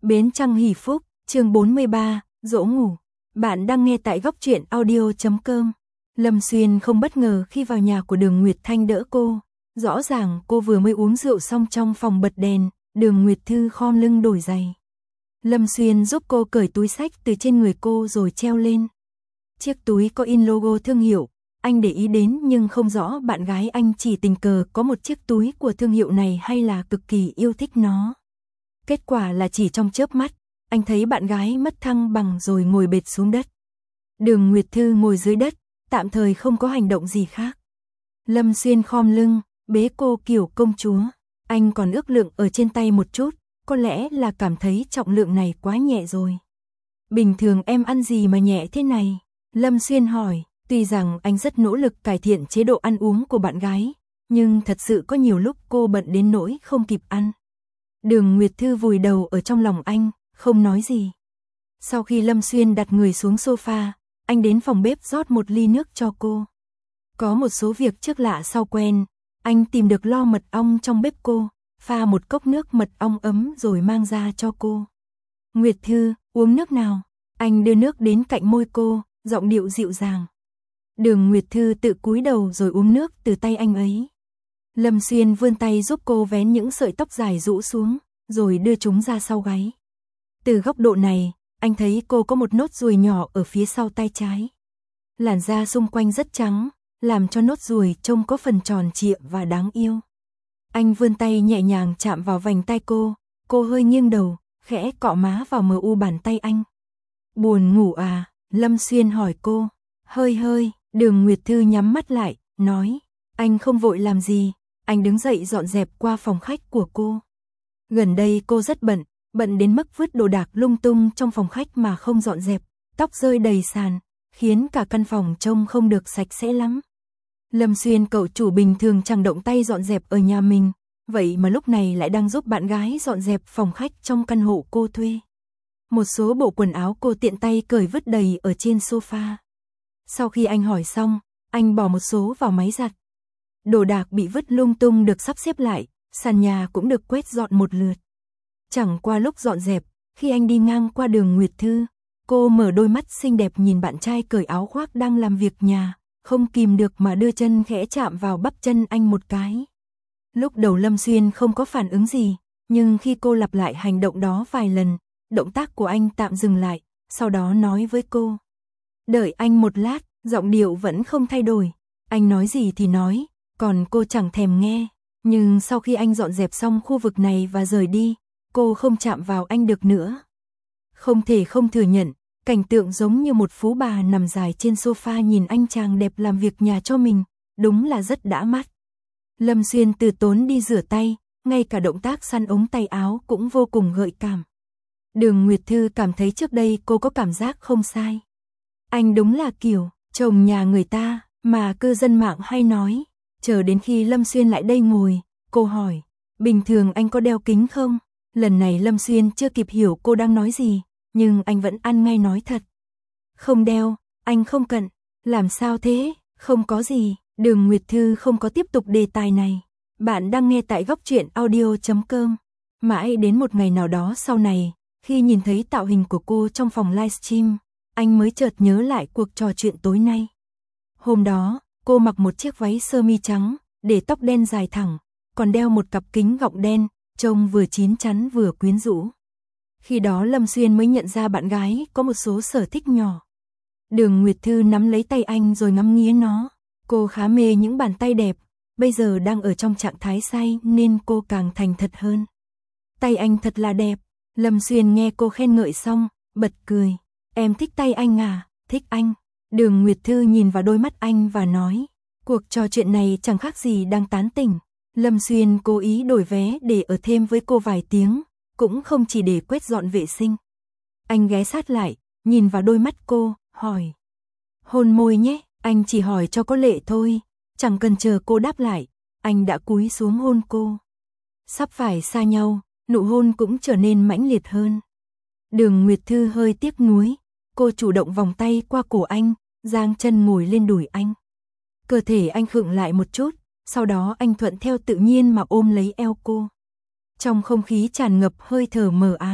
Bến Trăng Hỷ Phúc, chương 43, dỗ ngủ. Bạn đang nghe tại góc truyện audio.com. Lâm Xuyên không bất ngờ khi vào nhà của Đường Nguyệt Thanh đỡ cô. Rõ ràng cô vừa mới uống rượu xong trong phòng bật đèn, Đường Nguyệt Thư khom lưng đổi giày. Lâm Xuyên giúp cô cởi túi xách từ trên người cô rồi treo lên. Chiếc túi có in logo thương hiệu, anh để ý đến nhưng không rõ bạn gái anh chỉ tình cờ có một chiếc túi của thương hiệu này hay là cực kỳ yêu thích nó. Kết quả là chỉ trong chớp mắt, anh thấy bạn gái mất thăng bằng rồi ngồi bệt xuống đất. Đường Nguyệt Thư ngồi dưới đất, tạm thời không có hành động gì khác. Lâm Xuyên khom lưng, bế cô kiểu công chúa. Anh còn ước lượng ở trên tay một chút, có lẽ là cảm thấy trọng lượng này quá nhẹ rồi. Bình thường em ăn gì mà nhẹ thế này? Lâm Xuyên hỏi, tuy rằng anh rất nỗ lực cải thiện chế độ ăn uống của bạn gái, nhưng thật sự có nhiều lúc cô bận đến nỗi không kịp ăn. Đường Nguyệt Thư vùi đầu ở trong lòng anh, không nói gì. Sau khi Lâm Xuyên đặt người xuống sofa, anh đến phòng bếp rót một ly nước cho cô. Có một số việc trước lạ sau quen, anh tìm được lo mật ong trong bếp cô, pha một cốc nước mật ong ấm rồi mang ra cho cô. Nguyệt Thư, uống nước nào? Anh đưa nước đến cạnh môi cô, giọng điệu dịu dàng. Đường Nguyệt Thư tự cúi đầu rồi uống nước từ tay anh ấy. Lâm Xuyên vươn tay giúp cô vén những sợi tóc dài rũ xuống, rồi đưa chúng ra sau gáy. Từ góc độ này, anh thấy cô có một nốt ruồi nhỏ ở phía sau tay trái. Làn da xung quanh rất trắng, làm cho nốt ruồi trông có phần tròn trịa và đáng yêu. Anh vươn tay nhẹ nhàng chạm vào vành tay cô hơi nghiêng đầu, khẽ cọ má vào mờ u bàn tay anh. Buồn ngủ à? Lâm Xuyên hỏi cô. Hơi, Đường Nguyệt Thư nhắm mắt lại, nói. Anh không vội làm gì, anh đứng dậy dọn dẹp qua phòng khách của cô. Gần đây cô rất bận đến mức vứt đồ đạc lung tung trong phòng khách mà không dọn dẹp, tóc rơi đầy sàn, khiến cả căn phòng trông không được sạch sẽ lắm. Lâm Xuyên cậu chủ bình thường chẳng động tay dọn dẹp ở nhà mình, vậy mà lúc này lại đang giúp bạn gái dọn dẹp phòng khách trong căn hộ cô thuê. Một số bộ quần áo cô tiện tay cởi vứt đầy ở trên sofa. Sau khi anh hỏi xong, anh bỏ một số vào máy giặt. Đồ đạc bị vứt lung tung được sắp xếp lại, sàn nhà cũng được quét dọn một lượt. Chẳng qua lúc dọn dẹp, khi anh đi ngang qua Đường Nguyệt Thư, cô mở đôi mắt xinh đẹp nhìn bạn trai cởi áo khoác đang làm việc nhà, không kìm được mà đưa chân khẽ chạm vào bắp chân anh một cái. Lúc đầu Lâm Xuyên không có phản ứng gì, nhưng khi cô lặp lại hành động đó vài lần, động tác của anh tạm dừng lại, sau đó nói với cô. Đợi anh một lát, giọng điệu vẫn không thay đổi. Anh nói gì thì nói, còn cô chẳng thèm nghe. Nhưng sau khi anh dọn dẹp xong khu vực này và rời đi, cô không chạm vào anh được nữa. Không thể không thừa nhận, cảnh tượng giống như một phú bà nằm dài trên sofa nhìn anh chàng đẹp làm việc nhà cho mình, đúng là rất đã mắt. Lâm Xuyên từ tốn đi rửa tay, ngay cả động tác săn ống tay áo cũng vô cùng gợi cảm. Đường Nguyệt Thư cảm thấy trước đây cô có cảm giác không sai. Anh đúng là kiểu chồng nhà người ta mà cư dân mạng hay nói. Chờ đến khi Lâm Xuyên lại đây ngồi, cô hỏi, bình thường anh có đeo kính không? Lần này Lâm Xuyên chưa kịp hiểu cô đang nói gì, nhưng anh vẫn ăn ngay nói thật. Không đeo, anh không cần. Làm sao thế? Không có gì. Đường Nguyệt Thư không có tiếp tục đề tài này. Bạn đang nghe tại góc truyện audio.com. Mãi đến một ngày nào đó sau này, khi nhìn thấy tạo hình của cô trong phòng livestream, anh mới chợt nhớ lại cuộc trò chuyện tối nay. Hôm đó, cô mặc một chiếc váy sơ mi trắng, để tóc đen dài thẳng, còn đeo một cặp kính gọng đen, trông vừa chín chắn vừa quyến rũ. Khi đó Lâm Xuyên mới nhận ra bạn gái có một số sở thích nhỏ. Đường Nguyệt Thư nắm lấy tay anh rồi ngắm nghía nó. Cô khá mê những bàn tay đẹp, bây giờ đang ở trong trạng thái say nên cô càng thành thật hơn. Tay anh thật là đẹp. Lâm Xuyên nghe cô khen ngợi xong, bật cười. Em thích tay anh à? Thích anh. Đường Nguyệt Thư nhìn vào đôi mắt anh và nói, cuộc trò chuyện này chẳng khác gì đang tán tỉnh. Lâm Xuyên cố ý đổi vé để ở thêm với cô vài tiếng, cũng không chỉ để quét dọn vệ sinh. Anh ghé sát lại, nhìn vào đôi mắt cô, hỏi. Hôn môi nhé, anh chỉ hỏi cho có lệ thôi, chẳng cần chờ cô đáp lại, anh đã cúi xuống hôn cô. Sắp phải xa nhau, nụ hôn cũng trở nên mãnh liệt hơn. Đường Nguyệt Thư hơi tiếc nuối, cô chủ động vòng tay qua cổ anh, giang chân ngồi lên đùi anh. Cơ thể anh khựng lại một chút, sau đó anh thuận theo tự nhiên mà ôm lấy eo cô. Trong không khí tràn ngập hơi thở mờ ám,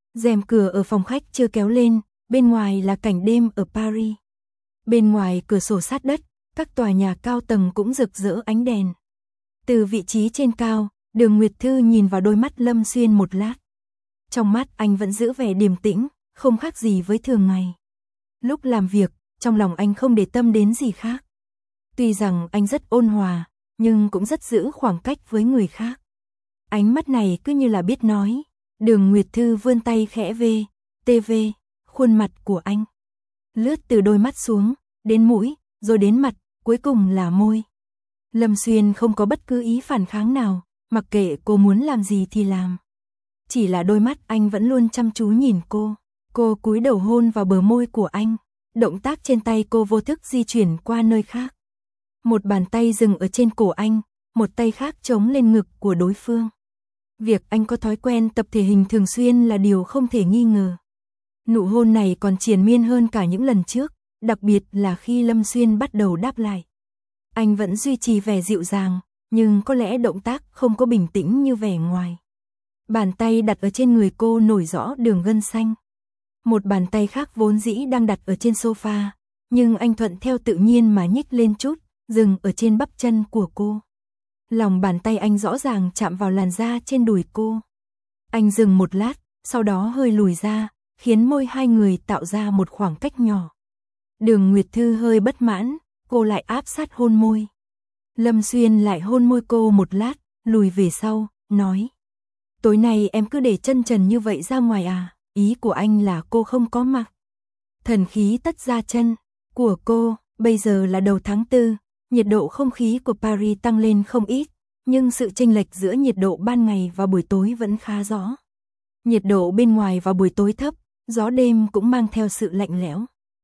Rèm cửa ở phòng khách chưa kéo lên, bên ngoài là cảnh đêm ở Paris. Bên ngoài cửa sổ sát đất, các tòa nhà cao tầng cũng rực rỡ ánh đèn. Từ vị trí trên cao, Đường Nguyệt Thư nhìn vào đôi mắt Lâm Xuyên một lát. Trong mắt anh vẫn giữ vẻ điềm tĩnh, không khác gì với thường ngày. Lúc làm việc, trong lòng anh không để tâm đến gì khác. Tuy rằng anh rất ôn hòa, nhưng cũng rất giữ khoảng cách với người khác. Ánh mắt này cứ như là biết nói. Đường Nguyệt Thư vươn tay khẽ về, TV, khuôn mặt của anh. Lướt từ đôi mắt xuống, đến mũi, rồi đến mặt, cuối cùng là môi. Lâm Xuyên không có bất cứ ý phản kháng nào, mặc kệ cô muốn làm gì thì làm. Chỉ là đôi mắt anh vẫn luôn chăm chú nhìn cô. Cô cúi đầu hôn vào bờ môi của anh. Động tác trên tay cô vô thức di chuyển qua nơi khác. Một bàn tay dừng ở trên cổ anh, một tay khác chống lên ngực của đối phương. Việc anh có thói quen tập thể hình thường xuyên là điều không thể nghi ngờ. Nụ hôn này còn triền miên hơn cả những lần trước, đặc biệt là khi Lâm Xuyên bắt đầu đáp lại. Anh vẫn duy trì vẻ dịu dàng, nhưng có lẽ động tác không có bình tĩnh như vẻ ngoài. Bàn tay đặt ở trên người cô nổi rõ đường gân xanh. Một bàn tay khác vốn dĩ đang đặt ở trên sofa, nhưng anh thuận theo tự nhiên mà nhích lên chút, dừng ở trên bắp chân của cô. Lòng bàn tay anh rõ ràng chạm vào làn da trên đùi cô. Anh dừng một lát, sau đó hơi lùi ra, khiến môi hai người tạo ra một khoảng cách nhỏ. Đường Nguyệt Thư hơi bất mãn, cô lại áp sát hôn môi. Lâm Xuyên lại hôn môi cô một lát, lùi về sau, nói. Tối nay em cứ để chân trần như vậy ra ngoài à? Ý của anh là cô không có mặc. Thần khí tất ra chân của cô. Bây giờ là đầu tháng 4, nhiệt độ không khí của Paris tăng lên không ít, nhưng sự chênh lệch giữa nhiệt độ ban ngày và buổi tối vẫn khá rõ. Nhiệt độ bên ngoài vào buổi tối thấp, gió đêm cũng mang theo sự lạnh lẽo.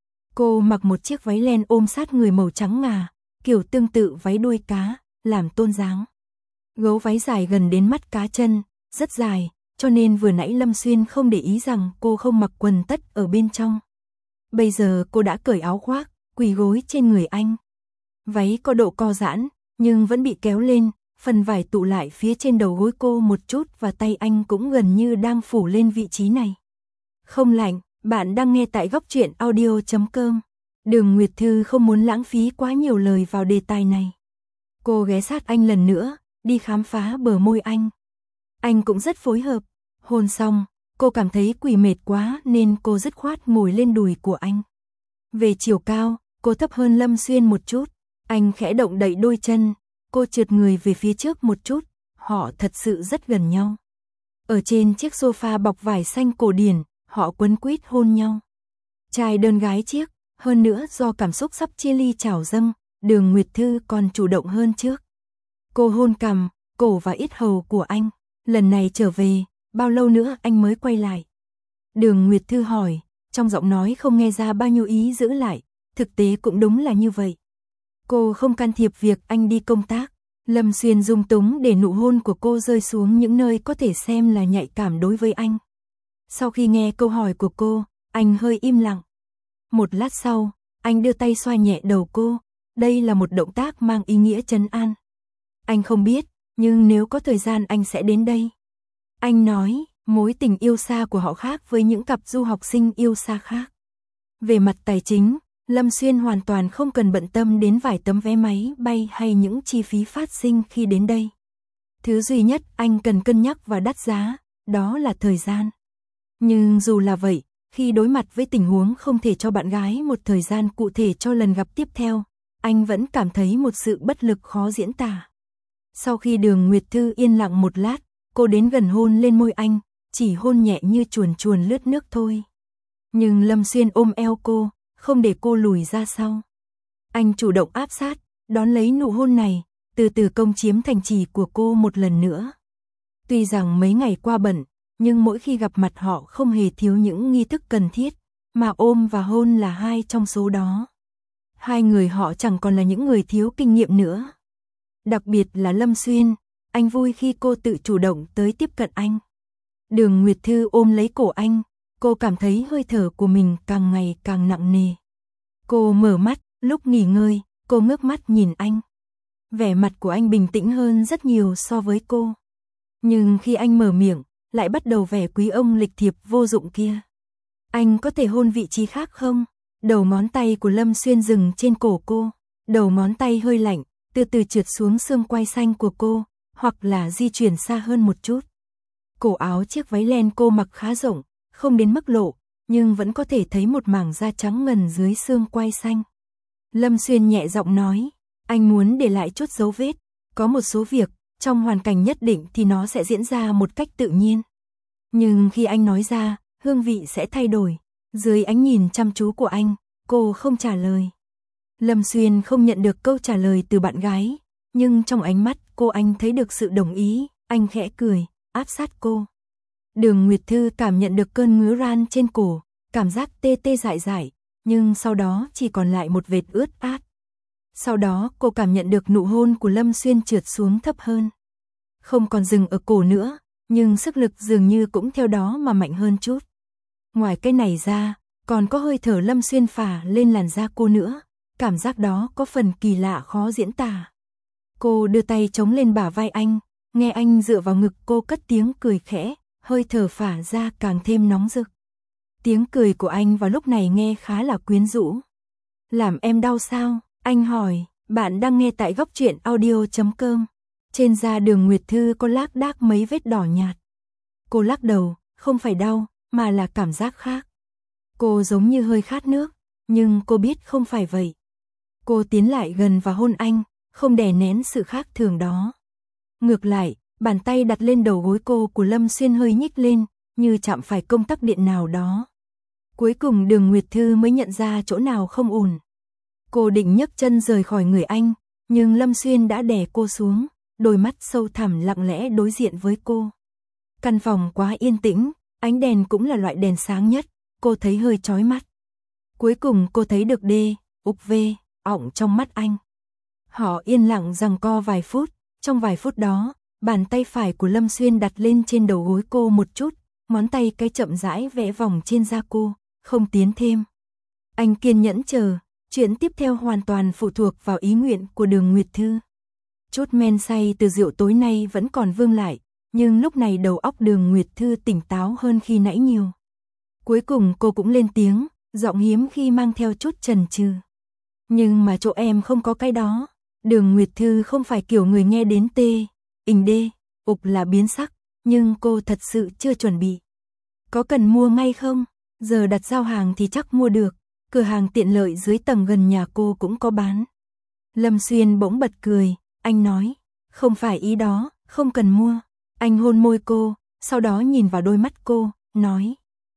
Cô mặc một chiếc váy len ôm sát người màu trắng ngà, kiểu tương tự váy đuôi cá, làm tôn dáng. Gấu váy dài gần đến mắt cá chân, rất dài, cho nên vừa nãy Lâm Xuyên không để ý rằng cô không mặc quần tất ở bên trong. Bây giờ cô đã cởi áo khoác, quỳ gối trên người anh. Váy có độ co giãn, nhưng vẫn bị kéo lên, phần vải tụ lại phía trên đầu gối cô một chút và tay anh cũng gần như đang phủ lên vị trí này. Không lạnh, bạn đang nghe tại Góc Truyện Audio.com. Đường Nguyệt Thư không muốn lãng phí quá nhiều lời vào đề tài này. Cô ghé sát anh lần nữa, đi khám phá bờ môi anh. Anh cũng rất phối hợp. Hôn xong, cô cảm thấy quỳ mệt quá nên cô dứt khoát ngồi lên đùi của anh. Về chiều cao, cô thấp hơn Lâm Xuyên một chút. Anh khẽ động đậy đôi chân, cô trượt người về phía trước một chút. Họ thật sự rất gần nhau. Ở trên chiếc sofa bọc vải xanh cổ điển, họ quấn quýt hôn nhau. Trai đơn gái chiếc, hơn nữa do cảm xúc sắp chia ly trào dâng, Đường Nguyệt Thư còn chủ động hơn trước. Cô hôn cằm, cổ và yết hầu của anh. Lần này trở về, bao lâu nữa anh mới quay lại? Đường Nguyệt Thư hỏi, trong giọng nói không nghe ra bao nhiêu ý giữ lại, thực tế cũng đúng là như vậy. Cô không can thiệp việc anh đi công tác. Lâm Xuyên dung túng để nụ hôn của cô rơi xuống những nơi có thể xem là nhạy cảm đối với anh. Sau khi nghe câu hỏi của cô, anh hơi im lặng. Một lát sau, anh đưa tay xoa nhẹ đầu cô, đây là một động tác mang ý nghĩa trấn an. Anh không biết, nhưng nếu có thời gian anh sẽ đến đây. Anh nói, mối tình yêu xa của họ khác với những cặp du học sinh yêu xa khác. Về mặt tài chính, Lâm Xuyên hoàn toàn không cần bận tâm đến vài tấm vé máy bay hay những chi phí phát sinh khi đến đây. Thứ duy nhất anh cần cân nhắc và đắt giá, đó là thời gian. Nhưng dù là vậy, khi đối mặt với tình huống không thể cho bạn gái một thời gian cụ thể cho lần gặp tiếp theo, anh vẫn cảm thấy một sự bất lực khó diễn tả. Sau khi Đường Nguyệt Thư yên lặng một lát, cô đến gần hôn lên môi anh, chỉ hôn nhẹ như chuồn chuồn lướt nước thôi. Nhưng Lâm Xuyên ôm eo cô, không để cô lùi ra sau. Anh chủ động áp sát, đón lấy nụ hôn này, từ từ công chiếm thành trì của cô một lần nữa. Tuy rằng mấy ngày qua bận, nhưng mỗi khi gặp mặt họ không hề thiếu những nghi thức cần thiết, mà ôm và hôn là hai trong số đó. Hai người họ chẳng còn là những người thiếu kinh nghiệm nữa. Đặc biệt là Lâm Xuyên, anh vui khi cô tự chủ động tới tiếp cận anh. Đường Nguyệt Thư ôm lấy cổ anh, cô cảm thấy hơi thở của mình càng ngày càng nặng nề. Cô mở mắt, lúc nghỉ ngơi, cô ngước mắt nhìn anh. Vẻ mặt của anh bình tĩnh hơn rất nhiều so với cô. Nhưng khi anh mở miệng, lại bắt đầu vẻ quý ông lịch thiệp vô dụng kia. Anh có thể hôn vị trí khác không? Đầu ngón tay của Lâm Xuyên dừng trên cổ cô, đầu ngón tay hơi lạnh, từ từ trượt xuống xương quai xanh của cô, hoặc là di chuyển xa hơn một chút. Cổ áo chiếc váy len cô mặc khá rộng, không đến mức lộ, nhưng vẫn có thể thấy một mảng da trắng ngần dưới xương quai xanh. Lâm Xuyên nhẹ giọng nói, anh muốn để lại chút dấu vết, có một số việc, trong hoàn cảnh nhất định thì nó sẽ diễn ra một cách tự nhiên. Nhưng khi anh nói ra, hương vị sẽ thay đổi. Dưới ánh nhìn chăm chú của anh, cô không trả lời. Lâm Xuyên không nhận được câu trả lời từ bạn gái, nhưng trong ánh mắt cô anh thấy được sự đồng ý, anh khẽ cười, áp sát cô. Đường Nguyệt Thư cảm nhận được cơn ngứa ran trên cổ, cảm giác tê tê dại dại, nhưng sau đó chỉ còn lại một vệt ướt át. Sau đó cô cảm nhận được nụ hôn của Lâm Xuyên trượt xuống thấp hơn. Không còn dừng ở cổ nữa, nhưng sức lực dường như cũng theo đó mà mạnh hơn chút. Ngoài cái này ra, còn có hơi thở Lâm Xuyên phả lên làn da cô nữa, cảm giác đó có phần kỳ lạ khó diễn tả. Cô đưa tay chống lên bả vai anh, nghe anh dựa vào ngực cô cất tiếng cười khẽ, hơi thở phả ra càng thêm nóng rực. Tiếng cười của anh vào lúc này nghe khá là quyến rũ. Làm em đau sao? Anh hỏi, bạn đang nghe tại Góc Truyện Audio.com. Trên da Đường Nguyệt Thư có lác đác mấy vết đỏ nhạt. Cô lắc đầu, không phải đau, mà là cảm giác khác. Cô giống như hơi khát nước, nhưng cô biết không phải vậy. Cô tiến lại gần và hôn anh, không đè nén sự khác thường đó. Ngược lại, bàn tay đặt lên đầu gối cô của Lâm Xuyên hơi nhích lên, như chạm phải công tắc điện nào đó. Cuối cùng Đường Nguyệt Thư mới nhận ra chỗ nào không ổn. Cô định nhấc chân rời khỏi người anh, nhưng Lâm Xuyên đã đè cô xuống, đôi mắt sâu thẳm lặng lẽ đối diện với cô. Căn phòng quá yên tĩnh, ánh đèn cũng là loại đèn sáng nhất, cô thấy hơi chói mắt. Cuối cùng cô thấy được V, ọng trong mắt anh. Họ yên lặng giằng co vài phút, trong vài phút đó, bàn tay phải của Lâm Xuyên đặt lên trên đầu gối cô một chút, ngón tay cái chậm rãi vẽ vòng trên da cô, không tiến thêm. Anh kiên nhẫn chờ, chuyện tiếp theo hoàn toàn phụ thuộc vào ý nguyện của Đường Nguyệt Thư. Chút men say từ rượu tối nay vẫn còn vương lại, nhưng lúc này đầu óc Đường Nguyệt Thư tỉnh táo hơn khi nãy nhiều. Cuối cùng cô cũng lên tiếng, giọng hiếm khi mang theo chút chần chừ. Nhưng mà chỗ em không có cái đó. Đường Nguyệt Thư không phải kiểu người nghe đến ục là biến sắc, nhưng cô thật sự chưa chuẩn bị. Có cần mua ngay không? Giờ đặt giao hàng thì chắc mua được, cửa hàng tiện lợi dưới tầng gần nhà cô cũng có bán. Lâm Xuyên bỗng bật cười, anh nói, không phải ý đó, không cần mua. Anh hôn môi cô, sau đó nhìn vào đôi mắt cô, nói,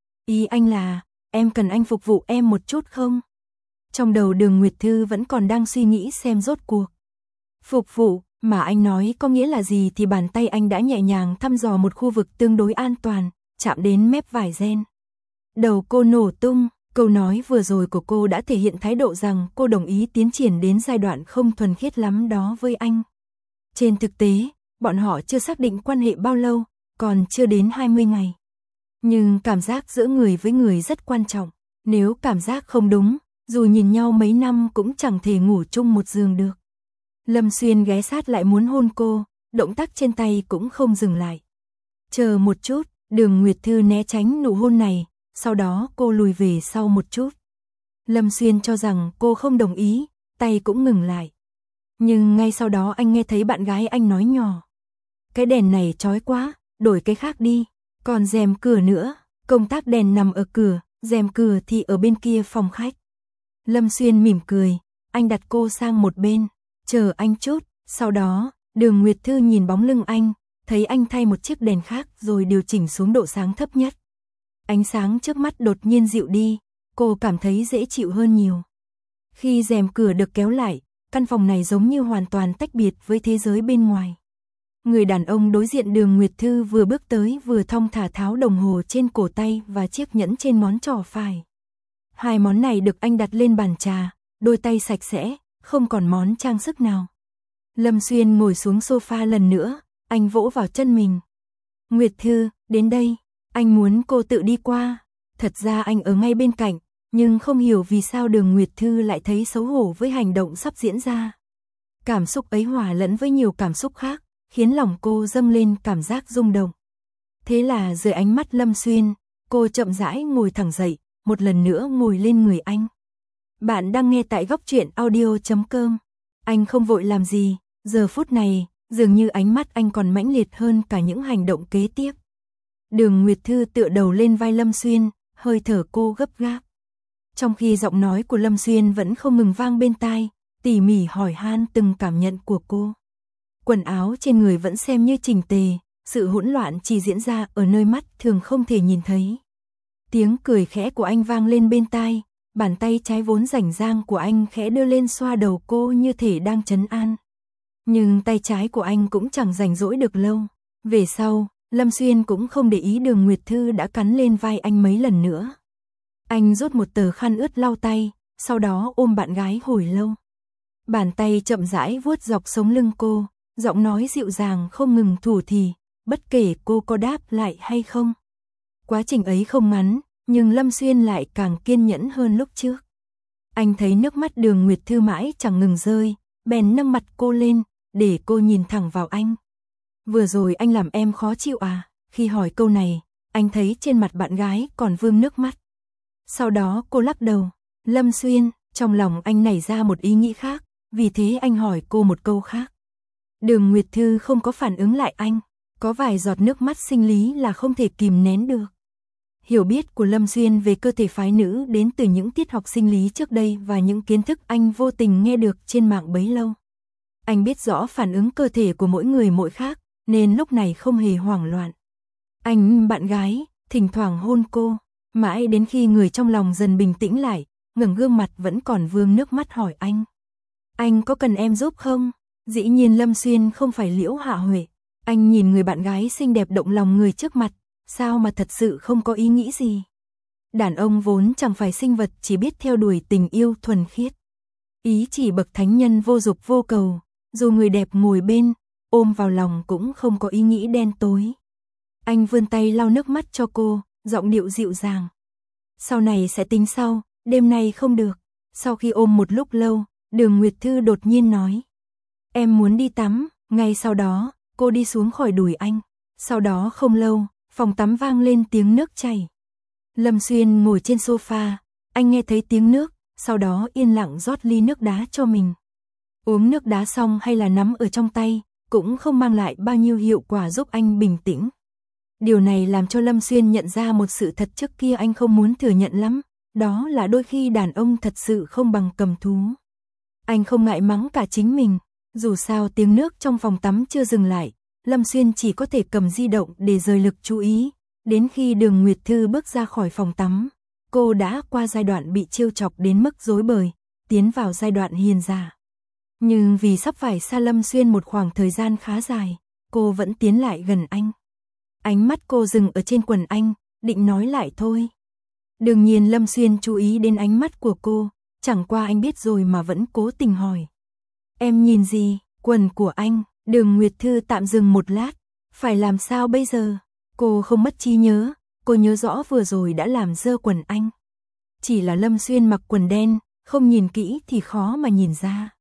ý anh là, em cần anh phục vụ em một chút không? Trong đầu Đường Nguyệt Thư vẫn còn đang suy nghĩ xem rốt cuộc. Phục vụ, mà anh nói có nghĩa là gì thì bàn tay anh đã nhẹ nhàng thăm dò một khu vực tương đối an toàn, chạm đến mép vải ren. Đầu cô nổ tung, câu nói vừa rồi của cô đã thể hiện thái độ rằng cô đồng ý tiến triển đến giai đoạn không thuần khiết lắm đó với anh. Trên thực tế, bọn họ chưa xác định quan hệ bao lâu, còn chưa đến 20 ngày. Nhưng cảm giác giữa người với người rất quan trọng, nếu cảm giác không đúng, dù nhìn nhau mấy năm cũng chẳng thể ngủ chung một giường được. Lâm Xuyên ghé sát lại muốn hôn cô, động tác trên tay cũng không dừng lại. Chờ một chút, Đường Nguyệt Thư né tránh nụ hôn này, sau đó cô lùi về sau một chút. Lâm Xuyên cho rằng cô không đồng ý, tay cũng ngừng lại. Nhưng ngay sau đó anh nghe thấy bạn gái anh nói nhỏ. Cái đèn này chói quá, đổi cái khác đi. Còn rèm cửa nữa, công tắc đèn nằm ở cửa, rèm cửa thì ở bên kia phòng khách. Lâm Xuyên mỉm cười, anh đặt cô sang một bên, chờ anh chút, sau đó, Đường Nguyệt Thư nhìn bóng lưng anh, thấy anh thay một chiếc đèn khác rồi điều chỉnh xuống độ sáng thấp nhất. Ánh sáng trước mắt đột nhiên dịu đi, cô cảm thấy dễ chịu hơn nhiều. Khi rèm cửa được kéo lại, căn phòng này giống như hoàn toàn tách biệt với thế giới bên ngoài. Người đàn ông đối diện Đường Nguyệt Thư vừa bước tới vừa thong thả tháo đồng hồ trên cổ tay và chiếc nhẫn trên ngón trỏ phải. Hai món này được anh đặt lên bàn trà, đôi tay sạch sẽ, không còn món trang sức nào. Lâm Xuyên ngồi xuống sofa lần nữa, anh vỗ vào chân mình. Nguyệt Thư, đến đây, anh muốn cô tự đi qua. Thật ra anh ở ngay bên cạnh, nhưng không hiểu vì sao Đường Nguyệt Thư lại thấy xấu hổ với hành động sắp diễn ra. Cảm xúc ấy hòa lẫn với nhiều cảm xúc khác, khiến lòng cô dâng lên cảm giác rung động. Thế là dưới ánh mắt Lâm Xuyên, cô chậm rãi ngồi thẳng dậy, một lần nữa ngồi lên người anh. Bạn đang nghe tại góc truyện audio.com. Anh không vội làm gì, giờ phút này, dường như ánh mắt anh còn mãnh liệt hơn cả những hành động kế tiếp. Đường Nguyệt Thư tựa đầu lên vai Lâm Xuyên, hơi thở cô gấp gáp. Trong khi giọng nói của Lâm Xuyên vẫn không ngừng vang bên tai, tỉ mỉ hỏi han từng cảm nhận của cô. Quần áo trên người vẫn xem như chỉnh tề, sự hỗn loạn chỉ diễn ra ở nơi mắt thường không thể nhìn thấy. Tiếng cười khẽ của anh vang lên bên tai, bàn tay trái vốn rảnh rang của anh khẽ đưa lên xoa đầu cô như thể đang trấn an. Nhưng tay trái của anh cũng chẳng rảnh rỗi được lâu. Về sau, Lâm Xuyên cũng không để ý Đường Nguyệt Thư đã cắn lên vai anh mấy lần nữa. Anh rút một tờ khăn ướt lau tay, sau đó ôm bạn gái hồi lâu. Bàn tay chậm rãi vuốt dọc sống lưng cô, giọng nói dịu dàng không ngừng thủ thỉ, bất kể cô có đáp lại hay không. Quá trình ấy không ngắn, nhưng Lâm Xuyên lại càng kiên nhẫn hơn lúc trước. Anh thấy nước mắt Đường Nguyệt Thư mãi chẳng ngừng rơi, bèn nâng mặt cô lên, để cô nhìn thẳng vào anh. Vừa rồi anh làm em khó chịu à? Khi hỏi câu này, anh thấy trên mặt bạn gái còn vương nước mắt. Sau đó cô lắc đầu. Lâm Xuyên, trong lòng anh nảy ra một ý nghĩ khác, vì thế anh hỏi cô một câu khác. Đường Nguyệt Thư không có phản ứng lại anh, có vài giọt nước mắt sinh lý là không thể kìm nén được. Hiểu biết của Lâm Xuyên về cơ thể phái nữ đến từ những tiết học sinh lý trước đây và những kiến thức anh vô tình nghe được trên mạng bấy lâu. Anh biết rõ phản ứng cơ thể của mỗi người mỗi khác, nên lúc này không hề hoảng loạn. Anh bạn gái, thỉnh thoảng hôn cô, mãi đến khi người trong lòng dần bình tĩnh lại, ngẩng gương mặt vẫn còn vương nước mắt hỏi anh. Anh có cần em giúp không? Dĩ nhiên Lâm Xuyên không phải Liễu Hạ Huệ. Anh nhìn người bạn gái xinh đẹp động lòng người trước mặt, sao mà thật sự không có ý nghĩ gì. Đàn ông vốn chẳng phải sinh vật chỉ biết theo đuổi tình yêu thuần khiết. Ý chỉ bậc thánh nhân vô dục vô cầu, dù người đẹp ngồi bên, ôm vào lòng cũng không có ý nghĩ đen tối. Anh vươn tay lau nước mắt cho cô, giọng điệu dịu dàng. Sau này sẽ tính sau, đêm nay không được. Sau khi ôm một lúc lâu, Đường Nguyệt Thư đột nhiên nói. Em muốn đi tắm, ngay sau đó, cô đi xuống khỏi đùi anh. Sau đó không lâu, phòng tắm vang lên tiếng nước chảy. Lâm Xuyên ngồi trên sofa, anh nghe thấy tiếng nước, sau đó yên lặng rót ly nước đá cho mình. Uống nước đá xong hay là nắm ở trong tay, cũng không mang lại bao nhiêu hiệu quả giúp anh bình tĩnh. Điều này làm cho Lâm Xuyên nhận ra một sự thật trước kia anh không muốn thừa nhận lắm, đó là đôi khi đàn ông thật sự không bằng cầm thú. Anh không ngại mắng cả chính mình, dù sao tiếng nước trong phòng tắm chưa dừng lại, Lâm Xuyên chỉ có thể cầm di động để rời lực chú ý, đến khi Đường Nguyệt Thư bước ra khỏi phòng tắm, cô đã qua giai đoạn bị trêu chọc đến mức rối bời, tiến vào giai đoạn hiền giả. Nhưng vì sắp phải xa Lâm Xuyên một khoảng thời gian khá dài, cô vẫn tiến lại gần anh. Ánh mắt cô dừng ở trên quần anh, định nói lại thôi. Đương nhiên Lâm Xuyên chú ý đến ánh mắt của cô, chẳng qua anh biết rồi mà vẫn cố tình hỏi. Em nhìn gì? Quần của anh. Đường Nguyệt Thư tạm dừng một lát. Phải làm sao bây giờ? Cô không mất trí nhớ, cô nhớ rõ vừa rồi đã làm dơ quần anh. Chỉ là Lâm Xuyên mặc quần đen, không nhìn kỹ thì khó mà nhìn ra.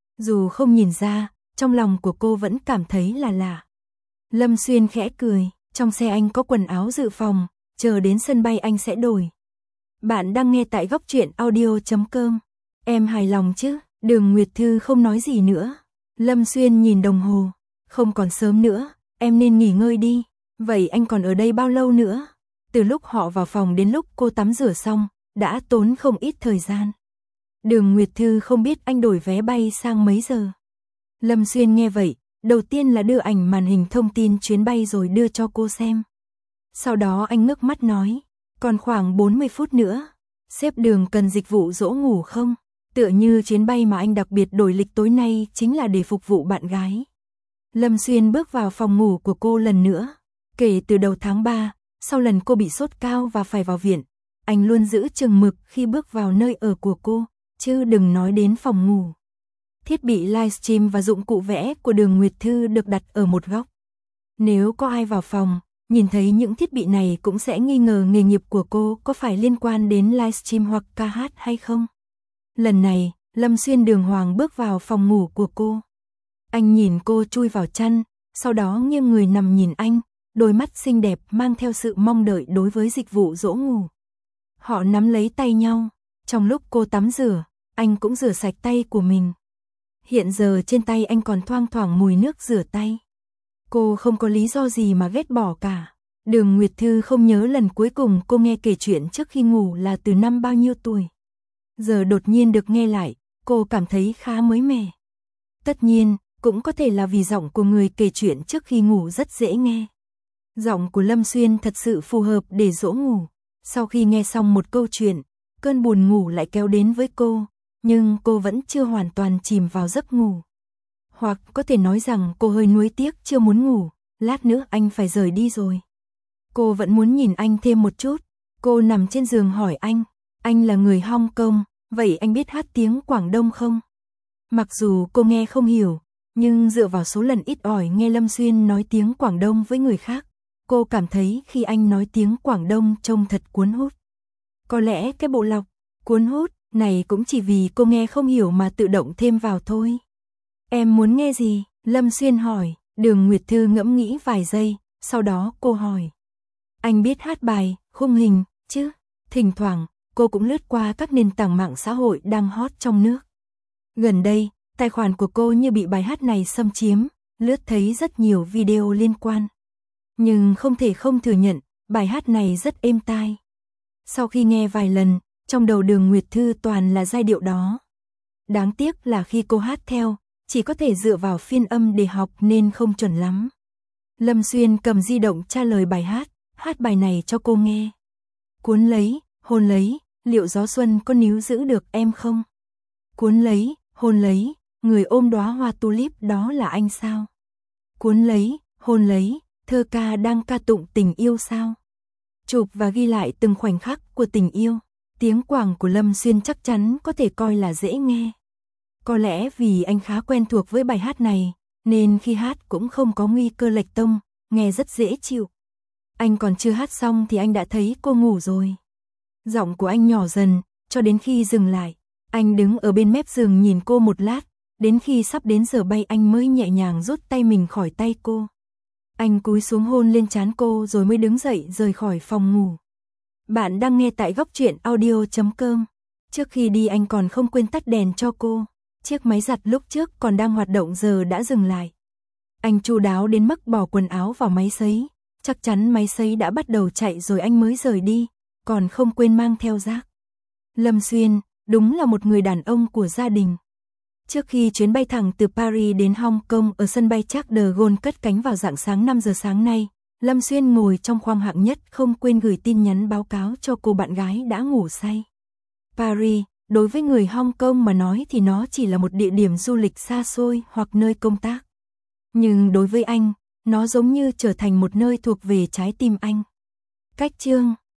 Dù không nhìn ra, trong lòng của cô vẫn cảm thấy là lạ. Lâm Xuyên khẽ cười, trong xe anh có quần áo dự phòng, chờ đến sân bay anh sẽ đổi. Bạn đang nghe tại góc truyện audio.com. Em hài lòng chứ? Đường Nguyệt Thư không nói gì nữa. Lâm Xuyên nhìn đồng hồ, không còn sớm nữa, em nên nghỉ ngơi đi. Vậy anh còn ở đây bao lâu nữa? Từ lúc họ vào phòng đến lúc cô tắm rửa xong, đã tốn không ít thời gian. Đường Nguyệt Thư không biết anh đổi vé bay sang mấy giờ. Lâm Xuyên nghe vậy, đầu tiên là đưa ảnh màn hình thông tin chuyến bay rồi đưa cho cô xem. Sau đó anh ngước mắt nói, còn khoảng 40 phút nữa. Sếp Đường cần dịch vụ dỗ ngủ không? Tựa như chuyến bay mà anh đặc biệt đổi lịch tối nay chính là để phục vụ bạn gái. Lâm Xuyên bước vào phòng ngủ của cô lần nữa. Kể từ đầu tháng 3, sau lần cô bị sốt cao và phải vào viện, anh luôn giữ chừng mực khi bước vào nơi ở của cô, chứ đừng nói đến phòng ngủ. Thiết bị livestream và dụng cụ vẽ của Đường Nguyệt Thư được đặt ở một góc. Nếu có ai vào phòng, nhìn thấy những thiết bị này cũng sẽ nghi ngờ nghề nghiệp của cô có phải liên quan đến livestream hoặc ca hát hay không. Lần này, Lâm Xuyên đường hoàng bước vào phòng ngủ của cô. Anh nhìn cô chui vào chăn, sau đó nghiêng người nằm nhìn anh, đôi mắt xinh đẹp mang theo sự mong đợi đối với dịch vụ dỗ ngủ. Họ nắm lấy tay nhau, trong lúc cô tắm rửa, anh cũng rửa sạch tay của mình. Hiện giờ trên tay anh còn thoang thoảng mùi nước rửa tay. Cô không có lý do gì mà ghét bỏ cả. Đường Nguyệt Thư không nhớ lần cuối cùng cô nghe kể chuyện trước khi ngủ là từ năm bao nhiêu tuổi. Giờ đột nhiên được nghe lại, cô cảm thấy khá mới mẻ. Tất nhiên, cũng có thể là vì giọng của người kể chuyện trước khi ngủ rất dễ nghe. Giọng của Lâm Xuyên thật sự phù hợp để dỗ ngủ. Sau khi nghe xong một câu chuyện, cơn buồn ngủ lại kéo đến với cô, nhưng cô vẫn chưa hoàn toàn chìm vào giấc ngủ. Hoặc có thể nói rằng cô hơi nuối tiếc chưa muốn ngủ, lát nữa anh phải rời đi rồi. Cô vẫn muốn nhìn anh thêm một chút. Cô nằm trên giường hỏi anh là người Hong Kong, vậy anh biết hát tiếng Quảng Đông không? Mặc dù cô nghe không hiểu, nhưng dựa vào số lần ít ỏi nghe Lâm Xuyên nói tiếng Quảng Đông với người khác, cô cảm thấy khi anh nói tiếng Quảng Đông trông thật cuốn hút. Có lẽ cái bộ lọc cuốn hút này cũng chỉ vì cô nghe không hiểu mà tự động thêm vào thôi. Em muốn nghe gì? Lâm Xuyên hỏi. Đường Nguyệt Thư ngẫm nghĩ vài giây, sau đó cô hỏi. Anh biết hát bài, khung hình, chứ? Thỉnh thoảng, cô cũng lướt qua các nền tảng mạng xã hội đang hot trong nước. Gần đây, tài khoản của cô như bị bài hát này xâm chiếm, lướt thấy rất nhiều video liên quan. Nhưng không thể không thừa nhận, bài hát này rất êm tai. Sau khi nghe vài lần, trong đầu Đường Nguyệt Thư toàn là giai điệu đó. Đáng tiếc là khi cô hát theo, chỉ có thể dựa vào phiên âm để học nên không chuẩn lắm. Lâm Xuyên cầm di động tra lời bài hát bài này cho cô nghe. Cuốn lấy, hôn lấy, liệu gió xuân có níu giữ được em không? Cuốn lấy, hôn lấy, người ôm đóa hoa tulip đó là anh sao? Cuốn lấy, hôn lấy, thơ ca đang ca tụng tình yêu sao? Chụp và ghi lại từng khoảnh khắc của tình yêu. Tiếng Quảng của Lâm Xuyên chắc chắn có thể coi là dễ nghe. Có lẽ vì anh khá quen thuộc với bài hát này, nên khi hát cũng không có nguy cơ lệch tông, nghe rất dễ chịu. Anh còn chưa hát xong thì anh đã thấy cô ngủ rồi. Giọng của anh nhỏ dần, cho đến khi dừng lại. Anh đứng ở bên mép giường nhìn cô một lát, đến khi sắp đến giờ bay anh mới nhẹ nhàng rút tay mình khỏi tay cô. Anh cúi xuống hôn lên trán cô rồi mới đứng dậy rời khỏi phòng ngủ. Bạn đang nghe tại Góc Truyện Audio.com. Trước khi đi anh còn không quên tắt đèn cho cô. Chiếc máy giặt lúc trước còn đang hoạt động giờ đã dừng lại. Anh chu đáo đến mức bỏ quần áo vào máy sấy. Chắc chắn máy sấy đã bắt đầu chạy rồi anh mới rời đi, còn không quên mang theo rác. Lâm Xuyên, đúng là một người đàn ông của gia đình. Trước khi chuyến bay thẳng từ Paris đến Hong Kong ở sân bay Charles de Gaulle cất cánh vào rạng sáng 5 giờ sáng nay, Lâm Xuyên ngồi trong khoang hạng nhất không quên gửi tin nhắn báo cáo cho cô bạn gái đã ngủ say. Paris, đối với người Hong Kong mà nói thì nó chỉ là một địa điểm du lịch xa xôi hoặc nơi công tác. Nhưng đối với anh, nó giống như trở thành một nơi thuộc về trái tim anh. Cách chương